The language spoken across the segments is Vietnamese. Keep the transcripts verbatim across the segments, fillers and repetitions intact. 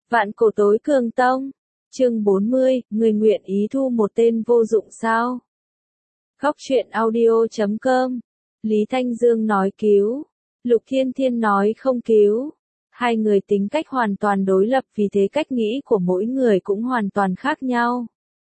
Vạn cổ tối cường tông. Chương bốn mươi, người nguyện ý thu một tên vô dụng sao? Góc truyện audio chấm com. Lý Thanh Dương nói cứu. Lục Thiên Thiên nói không cứu. Hai người tính cách hoàn toàn đối lập, vì thế cách nghĩ của mỗi người cũng hoàn toàn khác nhau.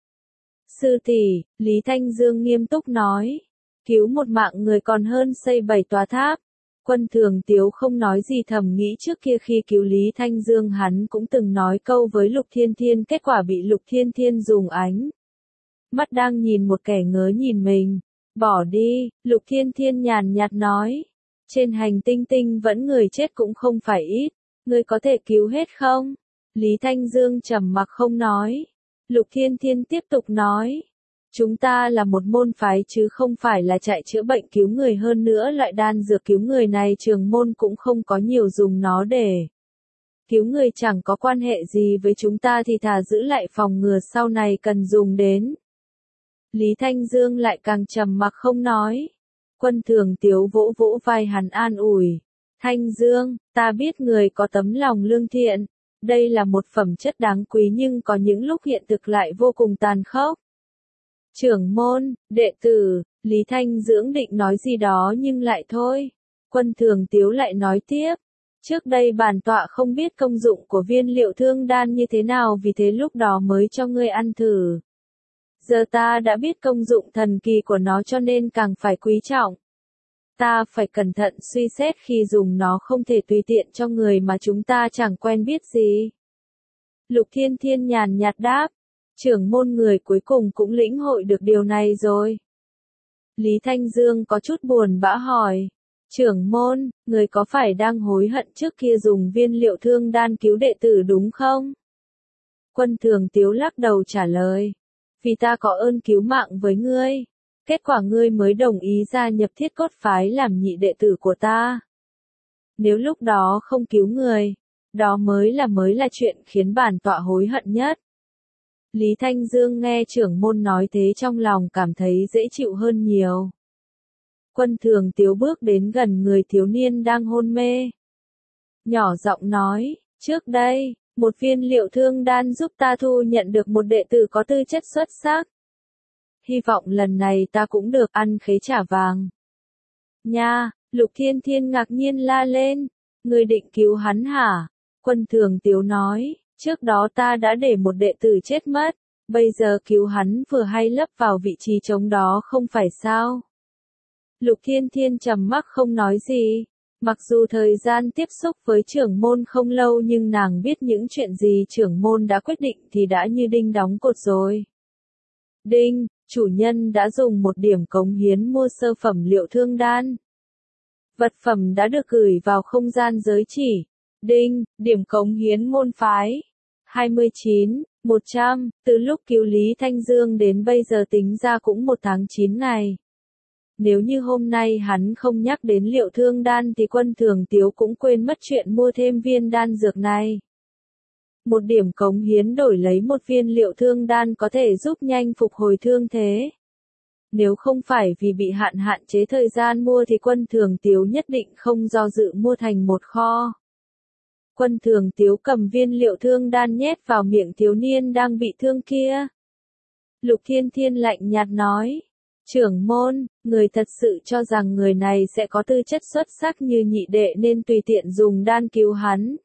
Sư tỷ, Lý Thanh Dương nghiêm túc nói. Cứu một mạng người còn hơn xây bảy tòa tháp. Quân Thường Tiếu không nói gì, thầm nghĩ trước kia khi cứu Lý Thanh Dương hắn cũng từng nói câu với Lục Thiên Thiên, kết quả bị Lục Thiên Thiên dùng ánh mắt đang nhìn một kẻ ngớ nhìn mình. Bỏ đi, Lục Thiên Thiên nhàn nhạt nói. Trên hành tinh tinh vẫn người chết cũng không phải ít. Ngươi có thể cứu hết không? Lý Thanh Dương trầm mặc không nói. Lục Thiên Thiên tiếp tục nói. Chúng ta là một môn phái chứ không phải là chạy chữa bệnh cứu người, hơn nữa loại đan dược cứu người này trường môn cũng không có nhiều dùng nó để cứu người, chẳng có quan hệ gì với chúng ta thì thà giữ lại phòng ngừa sau này cần dùng đến. Lý Thanh Dương lại càng trầm mặc không nói. Quân Thường Tiếu vỗ vỗ vai hắn an ủi. Thanh Dương, ta biết người có tấm lòng lương thiện. Đây là một phẩm chất đáng quý, nhưng có những lúc hiện thực lại vô cùng tàn khốc. Trưởng môn, đệ tử, Lý Thanh Dưỡng định nói gì đó nhưng lại thôi. Quân Thường Tiếu lại nói tiếp. Trước đây bản tọa không biết công dụng của viên liệu thương đan như thế nào, vì thế lúc đó mới cho ngươi ăn thử. Giờ ta đã biết công dụng thần kỳ của nó cho nên càng phải quý trọng. Ta phải cẩn thận suy xét khi dùng nó, không thể tùy tiện cho người mà chúng ta chẳng quen biết gì. Lục Thiên Thiên nhàn nhạt đáp. Trưởng môn người cuối cùng cũng lĩnh hội được điều này rồi. Lý Thanh Dương có chút buồn bã hỏi. Trưởng môn, người có phải đang hối hận trước kia dùng viên liệu thương đan cứu đệ tử đúng không? Quân Thường Tiếu lắc đầu trả lời. Vì ta có ơn cứu mạng với ngươi. Kết quả ngươi mới đồng ý gia nhập Thiết Cốt phái làm nhị đệ tử của ta. Nếu lúc đó không cứu người, đó mới là mới là chuyện khiến bản tọa hối hận nhất. Lý Thanh Dương nghe trưởng môn nói thế trong lòng cảm thấy dễ chịu hơn nhiều. Quân Thường Tiếu bước đến gần người thiếu niên đang hôn mê. Nhỏ giọng nói, trước đây, một viên liệu thương đan giúp ta thu nhận được một đệ tử có tư chất xuất sắc. Hy vọng lần này ta cũng được ăn khế trả vàng. Nha, Lục Thiên Thiên ngạc nhiên la lên. Người định cứu hắn hả? Quân Thường Tiếu nói. Trước đó ta đã để một đệ tử chết mất, bây giờ cứu hắn vừa hay lấp vào vị trí trống đó không phải sao? Lục Thiên Thiên trầm mặc không nói gì. Mặc dù thời gian tiếp xúc với trưởng môn không lâu, nhưng nàng biết những chuyện gì trưởng môn đã quyết định thì đã như đinh đóng cột rồi. Đinh, chủ nhân đã dùng một điểm cống hiến mua sơ phẩm liệu thương đan. Vật phẩm đã được gửi vào không gian giới chỉ. Đinh, điểm cống hiến môn phái. hai mươi chín, một trăm, từ lúc cứu Lý Thanh Dương đến bây giờ tính ra cũng một tháng chín ngày. Nếu như hôm nay hắn không nhắc đến liệu thương đan thì Quân Thường Tiếu cũng quên mất chuyện mua thêm viên đan dược này. Một điểm cống hiến đổi lấy một viên liệu thương đan có thể giúp nhanh phục hồi thương thế. Nếu không phải vì bị hạn hạn chế thời gian mua thì Quân Thường Tiếu nhất định không do dự mua thành một kho. Quân Thường Tiếu cầm viên liệu thương đan nhét vào miệng thiếu niên đang bị thương kia. Lục Thiên Thiên lạnh nhạt nói. Trưởng môn, người thật sự cho rằng người này sẽ có tư chất xuất sắc như nhị đệ nên tùy tiện dùng đan cứu hắn.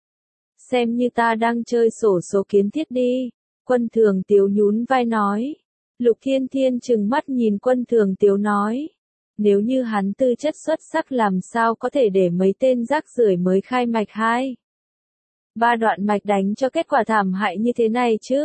Xem như ta đang chơi xổ số kiến thiết đi. Quân Thường Tiếu nhún vai nói. Lục Thiên Thiên trừng mắt nhìn Quân Thường Tiếu nói. Nếu như hắn tư chất xuất sắc làm sao có thể để mấy tên rác rưởi mới khai mạch hai ba đoạn mạch đánh cho kết quả thảm hại như thế này chứ?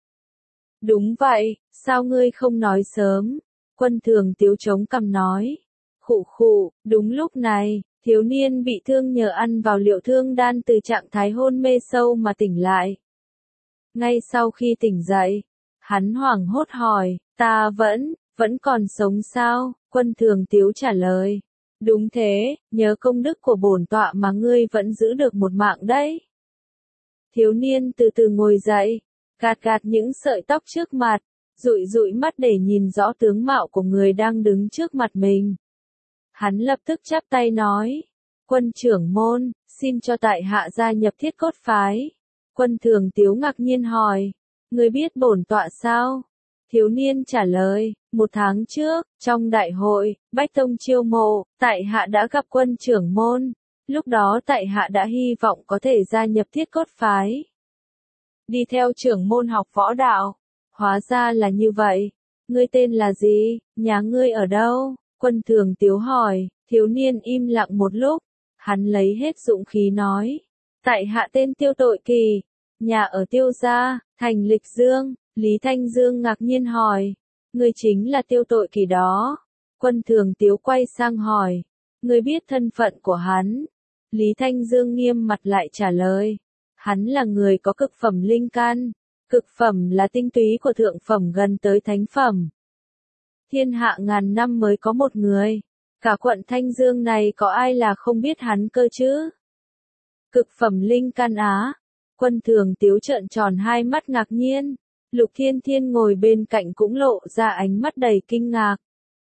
Đúng vậy, sao ngươi không nói sớm? Quân Thường Tiếu chống cằm nói. Khụ khụ, đúng lúc này, thiếu niên bị thương nhờ ăn vào liệu thương đan từ trạng thái hôn mê sâu mà tỉnh lại. Ngay sau khi tỉnh dậy, hắn hoảng hốt hỏi, ta vẫn, vẫn còn sống sao? Quân Thường Tiếu trả lời. Đúng thế, nhớ công đức của bổn tọa mà ngươi vẫn giữ được một mạng đấy. Thiếu niên từ từ ngồi dậy, gạt gạt những sợi tóc trước mặt, dụi dụi mắt để nhìn rõ tướng mạo của người đang đứng trước mặt mình. Hắn lập tức chắp tay nói, Quân trưởng môn, xin cho tại hạ gia nhập Thiết Cốt phái. Quân Thường Tiếu ngạc nhiên hỏi, người biết bổn tọa sao? Thiếu niên trả lời, một tháng trước, trong đại hội, Bách Tông chiêu mộ, tại hạ đã gặp Quân trưởng môn, lúc đó tại hạ đã hy vọng có thể gia nhập Thiết Cốt phái. Đi theo trưởng môn học võ đạo, hóa ra là như vậy. Ngươi tên là gì, nhà ngươi ở đâu? Quân Thường Tiếu hỏi, thiếu niên im lặng một lúc, hắn lấy hết dũng khí nói, tại hạ tên Tiêu Tội Kỳ, nhà ở Tiêu gia, thành Lịch Dương. Lý Thanh Dương ngạc nhiên hỏi, ngươi chính là Tiêu Tội Kỳ đó. Quân Thường Tiếu quay sang hỏi, ngươi biết thân phận của hắn? Lý Thanh Dương nghiêm mặt lại trả lời, hắn là người có cực phẩm linh căn, cực phẩm là tinh túy của thượng phẩm gần tới thánh phẩm. Thiên hạ ngàn năm mới có một người, cả quận Thanh Dương này có ai là không biết hắn cơ chứ? Cực phẩm linh căn á? Quân Thường Tiếu trợn tròn hai mắt ngạc nhiên. Lục Thiên Thiên ngồi bên cạnh cũng lộ ra ánh mắt đầy kinh ngạc.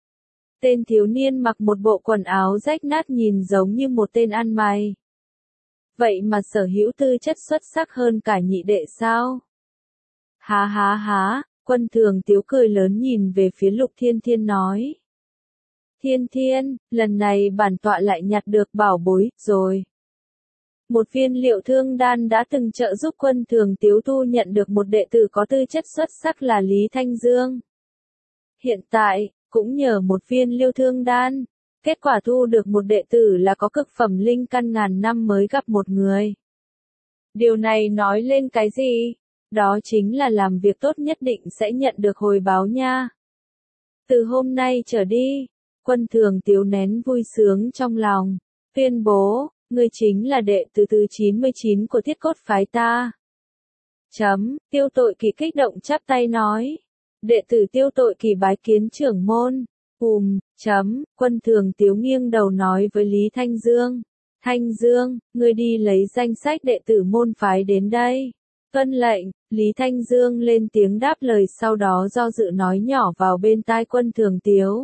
Tên thiếu niên mặc một bộ quần áo rách nát nhìn giống như một tên ăn mày. Vậy mà sở hữu tư chất xuất sắc hơn cả nhị đệ sao? Há há há, Quân Thường Tiếu cười lớn nhìn về phía Lục Thiên Thiên nói. Thiên Thiên, lần này bản tọa lại nhặt được bảo bối, rồi. Một viên liệu thương đan đã từng trợ giúp Quân Thường Tiếu thu nhận được một đệ tử có tư chất xuất sắc là Lý Thanh Dương. Hiện tại, cũng nhờ một viên liệu thương đan, kết quả thu được một đệ tử là có cực phẩm linh căn ngàn năm mới gặp một người. Điều này nói lên cái gì? Đó chính là làm việc tốt nhất định sẽ nhận được hồi báo nha. Từ hôm nay trở đi, Quân Thường Tiếu nén vui sướng trong lòng, tuyên bố, ngươi chính là đệ tử thứ chín mươi chín của Thiết Cốt phái ta. Chấm, Tiêu Tội Kỳ kích động chắp tay nói. Đệ tử Tiêu Tội Kỳ bái kiến trưởng môn. Ùm, chấm, Quân Thường Tiếu nghiêng đầu nói với Lý Thanh Dương. Thanh Dương, ngươi đi lấy danh sách đệ tử môn phái đến đây. Tuân lệnh, Lý Thanh Dương lên tiếng đáp lời sau đó do dự nói nhỏ vào bên tai Quân Thường Tiếu.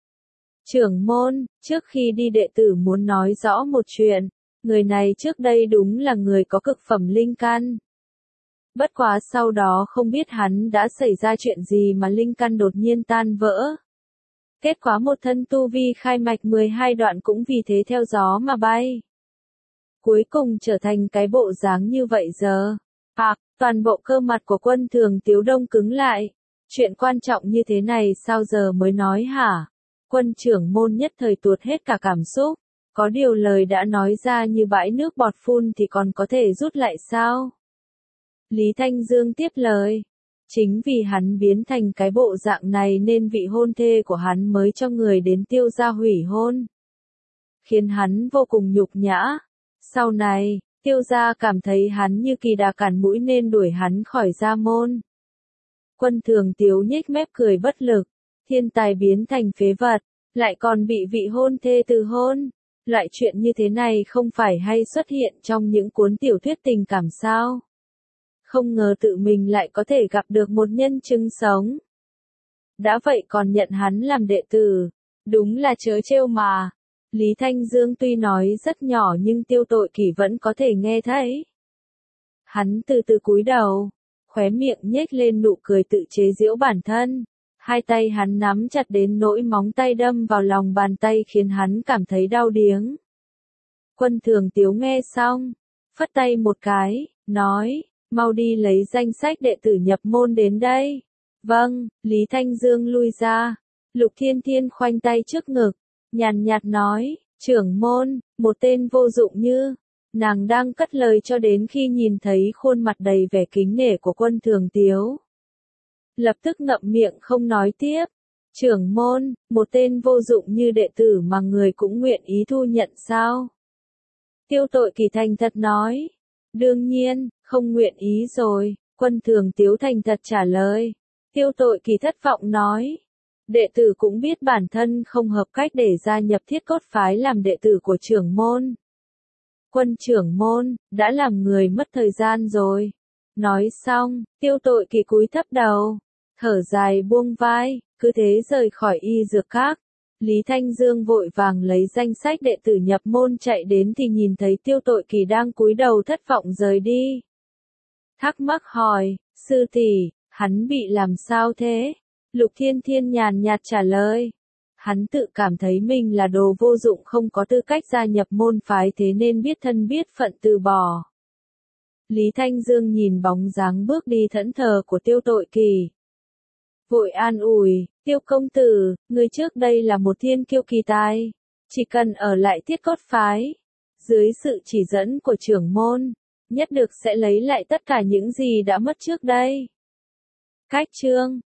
Trưởng môn, trước khi đi đệ tử muốn nói rõ một chuyện, người này trước đây đúng là người có cực phẩm linh căn. Bất quá sau đó không biết hắn đã xảy ra chuyện gì mà linh căn đột nhiên tan vỡ. Kết quả một thân tu vi khai mạch mười hai đoạn cũng vì thế theo gió mà bay. Cuối cùng trở thành cái bộ dáng như vậy giờ. À, toàn bộ cơ mặt của Quân Thường Tiếu đông cứng lại. Chuyện quan trọng như thế này sao giờ mới nói hả? Quân trưởng môn nhất thời tuột hết cả cảm xúc. Có điều lời đã nói ra như bãi nước bọt phun thì còn có thể rút lại sao? Lý Thanh Dương tiếp lời. Chính vì hắn biến thành cái bộ dạng này nên vị hôn thê của hắn mới cho người đến Tiêu gia hủy hôn. Khiến hắn vô cùng nhục nhã. Sau này, Tiêu gia cảm thấy hắn như kỳ đà cản mũi nên đuổi hắn khỏi gia môn. Quân Thường Tiếu nhếch mép cười bất lực. Thiên tài biến thành phế vật, lại còn bị vị hôn thê từ hôn. Loại chuyện như thế này không phải hay xuất hiện trong những cuốn tiểu thuyết tình cảm sao? Không ngờ tự mình lại có thể gặp được một nhân chứng sống. Đã vậy còn nhận hắn làm đệ tử. Đúng là trớ trêu mà. Lý Thanh Dương tuy nói rất nhỏ nhưng Tiêu Tội Kỳ vẫn có thể nghe thấy. Hắn từ từ cúi đầu, khóe miệng nhếch lên nụ cười tự chế giễu bản thân. Hai tay hắn nắm chặt đến nỗi móng tay đâm vào lòng bàn tay khiến hắn cảm thấy đau điếng. Quân Thường Tiếu nghe xong, phất tay một cái, nói, mau đi lấy danh sách đệ tử nhập môn đến đây. Vâng, Lý Thanh Dương lui ra. Lục Thiên Thiên khoanh tay trước ngực, nhàn nhạt nói, trưởng môn, một tên vô dụng như. Nàng đang cất lời cho đến khi nhìn thấy khuôn mặt đầy vẻ kính nể của Quân Thường Tiếu. Lập tức ngậm miệng không nói tiếp. Trưởng môn, một tên vô dụng như đệ tử mà người cũng nguyện ý thu nhận sao? Tiêu Tội Kỳ thành thật nói. Đương nhiên, không nguyện ý rồi. Quân Thường Tiếu thành thật trả lời. Tiêu Tội Kỳ thất vọng nói. Đệ tử cũng biết bản thân không hợp cách để gia nhập Thiết Cốt phái làm đệ tử của trưởng môn. Quân trưởng môn, đã làm người mất thời gian rồi. Nói xong, Tiêu Tội Kỳ cúi thấp đầu, thở dài buông vai, cứ thế rời khỏi y dược các. Lý Thanh Dương vội vàng lấy danh sách đệ tử nhập môn chạy đến thì nhìn thấy Tiêu Tội Kỳ đang cúi đầu thất vọng rời đi. thắc mắc hỏi, sư tỷ, hắn bị làm sao thế? Lục Thiên Thiên nhàn nhạt trả lời. Hắn tự cảm thấy mình là đồ vô dụng không có tư cách gia nhập môn phái thế nên biết thân biết phận từ bỏ. Lý Thanh Dương nhìn bóng dáng bước đi thẫn thờ của Tiêu Tội Kỳ. Vội an ủi, Tiêu công tử, người trước đây là một thiên kiêu kỳ tài. Chỉ cần ở lại Thiết Cốt phái. Dưới sự chỉ dẫn của trưởng môn, nhất được sẽ lấy lại tất cả những gì đã mất trước đây. Cách chương